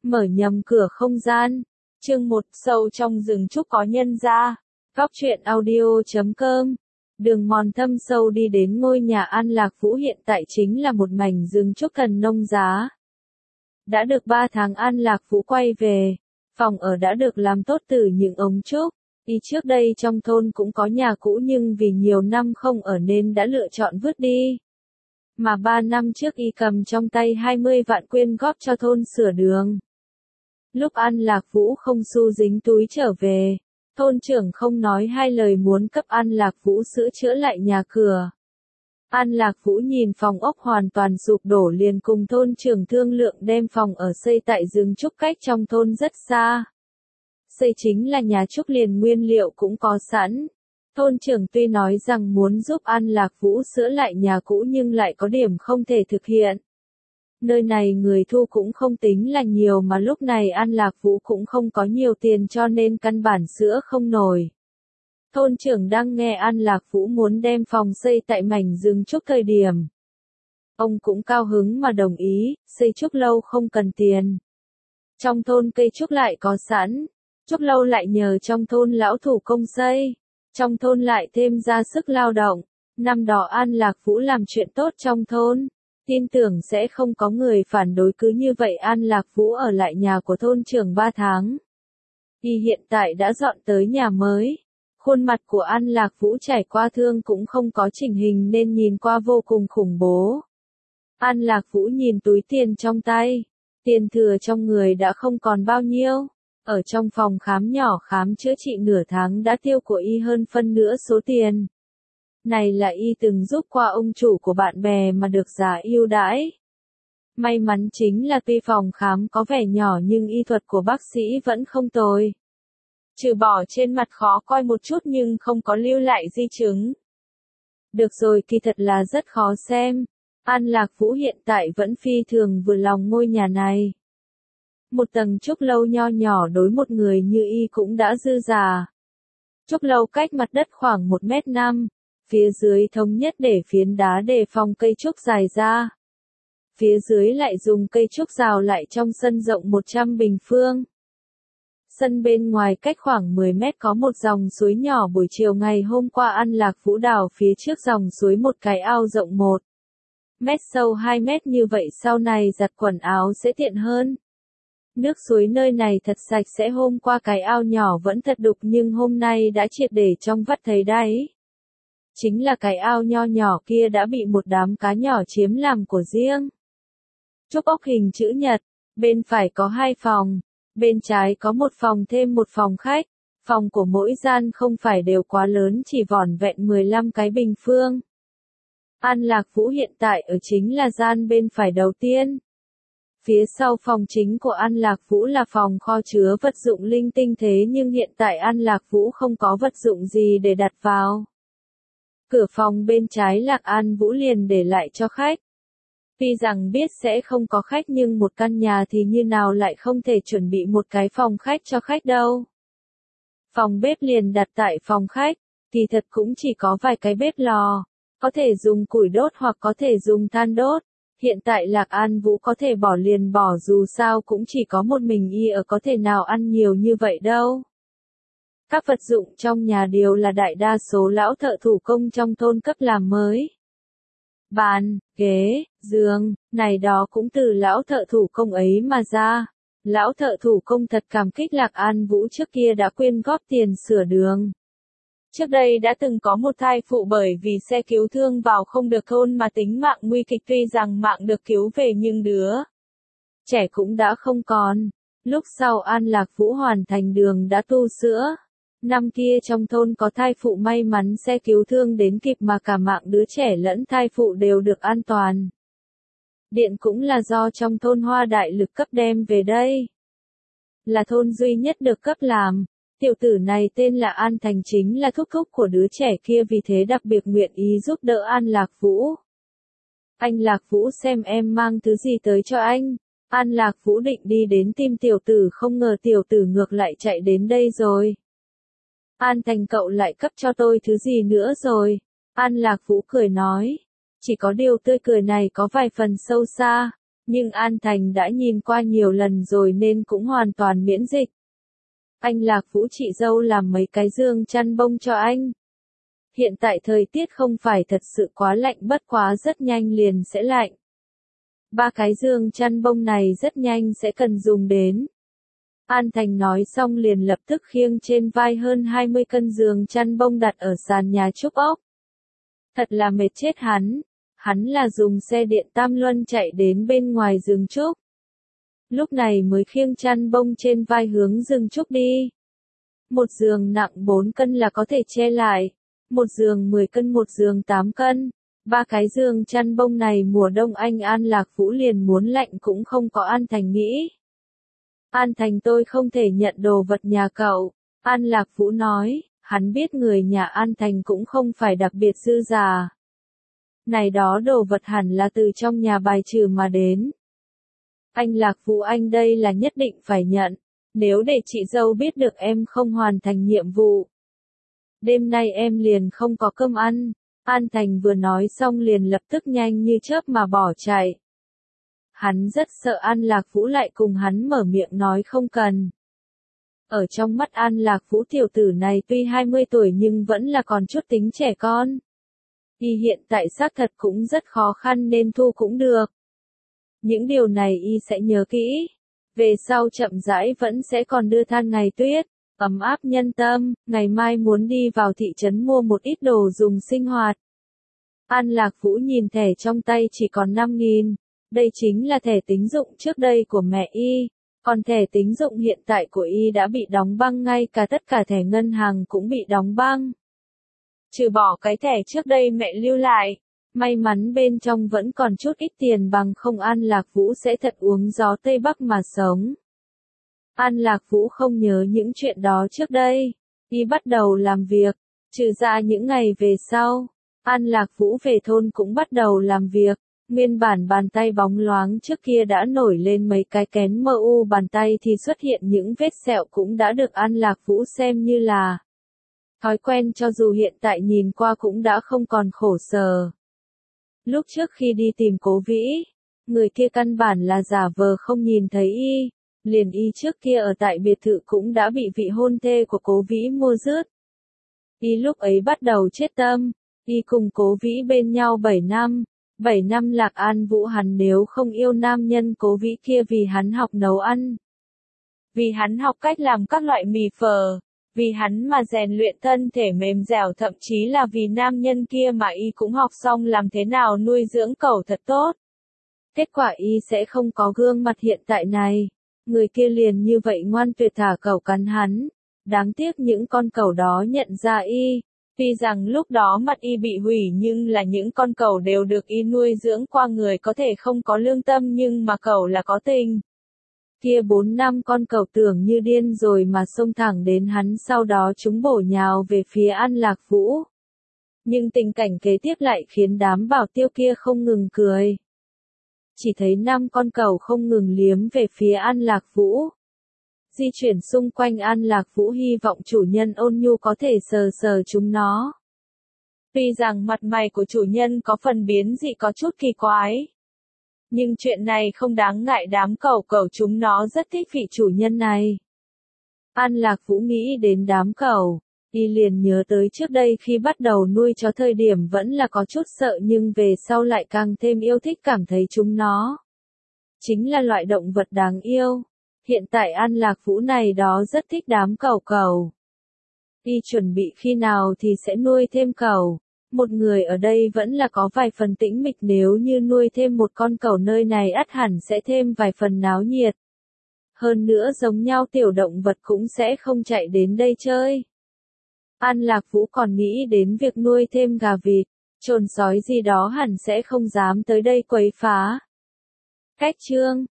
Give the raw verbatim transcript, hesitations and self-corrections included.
Mở nhầm cửa không gian. Chương một, sâu trong rừng trúc có nhân gia. Góc truyện audio chấm com. Đường mòn thâm sâu đi đến ngôi nhà An Lạc Vũ hiện tại chính là một mảnh rừng trúc thần nông giá. Đã được ba tháng An Lạc Vũ quay về, phòng ở đã được làm tốt từ những ống trúc. Y trước đây trong thôn cũng có nhà cũ nhưng vì nhiều năm không ở nên đã lựa chọn vứt đi. Mà ba năm trước y cầm trong tay hai mươi vạn quyên góp cho thôn sửa đường. Lúc An Lạc Vũ không xu dính túi trở về, thôn trưởng không nói hai lời muốn cấp An Lạc Vũ sửa chữa lại nhà cửa. An Lạc Vũ nhìn phòng ốc hoàn toàn sụp đổ liền cùng thôn trưởng thương lượng đem phòng ở xây tại rừng trúc cách trong thôn rất xa. Xây chính là nhà trúc liền nguyên liệu cũng có sẵn. Thôn trưởng tuy nói rằng muốn giúp An Lạc Vũ sửa lại nhà cũ nhưng lại có điểm không thể thực hiện. Nơi này người thu cũng không tính là nhiều mà lúc này An Lạc Vũ cũng không có nhiều tiền cho nên căn bản sửa không nổi. Thôn trưởng đang nghe An Lạc Vũ muốn đem phòng xây tại mảnh rừng trúc thời điểm. Ông cũng cao hứng mà đồng ý, xây trúc lâu không cần tiền. Trong thôn cây trúc lại có sẵn, trúc lâu lại nhờ trong thôn lão thủ công xây, trong thôn lại thêm ra sức lao động. Năm đó An Lạc Vũ làm chuyện tốt trong thôn, tin tưởng sẽ không có người phản đối, cứ như vậy An Lạc Vũ ở lại nhà của thôn trưởng ba tháng. Y hiện tại đã dọn tới nhà mới. Khuôn mặt của An Lạc Vũ trải qua thương cũng không có chỉnh hình nên nhìn qua vô cùng khủng bố. An Lạc Vũ nhìn túi tiền trong tay, tiền thừa trong người đã không còn bao nhiêu. Ở trong phòng khám nhỏ khám chữa trị nửa tháng đã tiêu của y hơn phân nửa số tiền. Này là y từng giúp qua ông chủ của bạn bè mà được giá ưu đãi. May mắn chính là tuy phòng khám có vẻ nhỏ nhưng y thuật của bác sĩ vẫn không tồi. Trừ bỏ trên mặt khó coi một chút nhưng không có lưu lại di chứng. Được rồi, kỳ thật là rất khó xem. An Lạc Vũ hiện tại vẫn phi thường vừa lòng ngôi nhà này. Một tầng trúc lâu nho nhỏ đối một người như y cũng đã dư giả. Trúc lâu cách mặt đất khoảng một mét năm, phía dưới thống nhất để phiến đá để phòng cây trúc dài ra. Phía dưới lại dùng cây trúc rào lại trong sân rộng một trăm bình phương. Sân bên ngoài cách khoảng mười mét có một dòng suối nhỏ, buổi chiều ngày hôm qua An Lạc Vũ đào phía trước dòng suối một cái ao rộng một mét sâu hai mét, như vậy sau này giặt quần áo sẽ tiện hơn. Nước suối nơi này thật sạch sẽ, hôm qua cái ao nhỏ vẫn thật đục nhưng hôm nay đã triệt để trong vắt thấy đáy. Chính là cái ao nho nhỏ kia đã bị một đám cá nhỏ chiếm làm của riêng. Trúc ốc hình chữ nhật, bên phải có hai phòng. Bên trái có một phòng thêm một phòng khách, phòng của mỗi gian không phải đều quá lớn, chỉ vỏn vẹn mười lăm cái bình phương. An Lạc Vũ hiện tại ở chính là gian bên phải đầu tiên. Phía sau phòng chính của An Lạc Vũ là phòng kho chứa vật dụng linh tinh, thế nhưng hiện tại An Lạc Vũ không có vật dụng gì để đặt vào. Cửa phòng bên trái Lạc An Vũ liền để lại cho khách. Tuy rằng biết sẽ không có khách nhưng một căn nhà thì như nào lại không thể chuẩn bị một cái phòng khách cho khách đâu. Phòng bếp liền đặt tại phòng khách, thì thật cũng chỉ có vài cái bếp lò, có thể dùng củi đốt hoặc có thể dùng than đốt. Hiện tại Lạc An Vũ có thể bỏ liền bỏ, dù sao cũng chỉ có một mình y ở, có thể nào ăn nhiều như vậy đâu. Các vật dụng trong nhà đều là đại đa số lão thợ thủ công trong thôn cấp làm mới. Bàn, ghế, giường, này đó cũng từ lão thợ thủ công ấy mà ra. Lão thợ thủ công thật cảm kích Lạc An Vũ trước kia đã quyên góp tiền sửa đường. Trước đây đã từng có một thai phụ bởi vì xe cứu thương vào không được thôn mà tính mạng nguy kịch, tuy rằng mạng được cứu về nhưng đứa trẻ cũng đã không còn. Lúc sau An Lạc Vũ hoàn thành đường đã tu sửa. Năm kia trong thôn có thai phụ may mắn xe cứu thương đến kịp mà cả mạng đứa trẻ lẫn thai phụ đều được an toàn. Điện cũng là do trong thôn Hoa Đại Lực cấp đem về đây. Là thôn duy nhất được cấp làm. Tiểu tử này tên là An Thành, chính là thúc thúc của đứa trẻ kia, vì thế đặc biệt nguyện ý giúp đỡ An Lạc Vũ. Anh Lạc Vũ xem em mang thứ gì tới cho anh. An Lạc Vũ định đi đến tìm tiểu tử, không ngờ tiểu tử ngược lại chạy đến đây rồi. An Thành, cậu lại cấp cho tôi thứ gì nữa rồi? An Lạc Vũ cười nói. Chỉ có điều tươi cười này có vài phần sâu xa. Nhưng An Thành đã nhìn qua nhiều lần rồi nên cũng hoàn toàn miễn dịch. Anh Lạc Vũ chị dâu làm mấy cái giường chăn bông cho anh. Hiện tại thời tiết không phải thật sự quá lạnh, bất quá rất nhanh liền sẽ lạnh. Ba cái giường chăn bông này rất nhanh sẽ cần dùng đến. An Thành nói xong liền lập tức khiêng trên vai hơn hai mươi cân giường chăn bông đặt ở sàn nhà trúc ốc. Thật là mệt chết hắn. Hắn là dùng xe điện Tam Luân chạy đến bên ngoài rừng trúc. Lúc này mới khiêng chăn bông trên vai hướng rừng trúc đi. Một giường nặng bốn cân là có thể che lại. Một giường mười cân, một giường tám cân. Ba cái giường chăn bông này mùa đông anh An Lạc Vũ liền muốn lạnh cũng không có. An Thành nghĩ. An Thành, tôi không thể nhận đồ vật nhà cậu. An Lạc Vũ nói, hắn biết người nhà An Thành cũng không phải đặc biệt dư giả. Này đó đồ vật hẳn là từ trong nhà bài trừ mà đến. Anh Lạc Vũ, anh đây là nhất định phải nhận. Nếu để chị dâu biết được em không hoàn thành nhiệm vụ, đêm nay em liền không có cơm ăn. An Thành vừa nói xong liền lập tức nhanh như chớp mà bỏ chạy. Hắn rất sợ An Lạc Vũ lại cùng hắn mở miệng nói không cần. Ở trong mắt An Lạc Vũ, tiểu tử này tuy hai mươi tuổi nhưng vẫn là còn chút tính trẻ con. Y hiện tại xác thật cũng rất khó khăn nên thu cũng được. Những điều này y sẽ nhớ kỹ. Về sau chậm rãi vẫn sẽ còn đưa than ngày tuyết, ấm áp nhân tâm. Ngày mai muốn đi vào thị trấn mua một ít đồ dùng sinh hoạt. An Lạc Vũ nhìn thẻ trong tay chỉ còn năm nghìn. Đây chính là thẻ tín dụng trước đây của mẹ y. Còn thẻ tín dụng hiện tại của y đã bị đóng băng, ngay cả tất cả thẻ ngân hàng cũng bị đóng băng. Trừ bỏ cái thẻ trước đây mẹ lưu lại, may mắn bên trong vẫn còn chút ít tiền, bằng không An Lạc Vũ sẽ thật uống gió Tây Bắc mà sống. An Lạc Vũ không nhớ những chuyện đó trước đây, y bắt đầu làm việc, trừ ra những ngày về sau, An Lạc Vũ về thôn cũng bắt đầu làm việc. Nguyên bản bàn tay bóng loáng trước kia đã nổi lên mấy cái kén mờ u bàn tay thì xuất hiện những vết sẹo, cũng đã được An Lạc Vũ xem như là thói quen, cho dù hiện tại nhìn qua cũng đã không còn khổ sở. Lúc trước khi đi tìm Cố Vĩ, người kia căn bản là giả vờ không nhìn thấy y, liền y trước kia ở tại biệt thự cũng đã bị vị hôn thê của Cố Vĩ mua rớt. Y lúc ấy bắt đầu chết tâm, y cùng Cố Vĩ bên nhau bảy năm. bảy năm Lạc An Vũ hắn nếu không yêu nam nhân Cố Vĩ kia vì hắn học nấu ăn, vì hắn học cách làm các loại mì phở, vì hắn mà rèn luyện thân thể mềm dẻo, thậm chí là vì nam nhân kia mà y cũng học xong làm thế nào nuôi dưỡng cẩu thật tốt. Kết quả y sẽ không có gương mặt hiện tại này. Người kia liền như vậy ngoan tuyệt thả cẩu cắn hắn. Đáng tiếc những con cẩu đó nhận ra y. Tuy rằng lúc đó mặt y bị hủy nhưng là những con cẩu đều được y nuôi dưỡng qua, người có thể không có lương tâm nhưng mà cẩu là có tình. Kia bốn năm con cẩu tưởng như điên rồi mà xông thẳng đến hắn, sau đó chúng bổ nhào về phía An Lạc Vũ. Nhưng tình cảnh kế tiếp lại khiến đám bảo tiêu kia không ngừng cười. Chỉ thấy năm con cẩu không ngừng liếm về phía An Lạc Vũ. Di chuyển xung quanh An Lạc Vũ, hy vọng chủ nhân ôn nhu có thể sờ sờ chúng nó. Tuy rằng mặt mày của chủ nhân có phần biến dị, có chút kỳ quái, nhưng chuyện này không đáng ngại, đám cẩu cẩu chúng nó rất thích vị chủ nhân này. An Lạc Vũ nghĩ đến đám cẩu, y liền nhớ tới trước đây khi bắt đầu nuôi chó thời điểm vẫn là có chút sợ, nhưng về sau lại càng thêm yêu thích, cảm thấy chúng nó chính là loại động vật đáng yêu. Hiện tại An Lạc Vũ này đó rất thích đám cẩu cẩu. Y chuẩn bị khi nào thì sẽ nuôi thêm cẩu. Một người ở đây vẫn là có vài phần tĩnh mịch, nếu như nuôi thêm một con cẩu nơi này ắt hẳn sẽ thêm vài phần náo nhiệt. Hơn nữa giống nhau tiểu động vật cũng sẽ không chạy đến đây chơi. An Lạc Vũ còn nghĩ đến việc nuôi thêm gà vịt, trồn sói gì đó hẳn sẽ không dám tới đây quấy phá. Cách chương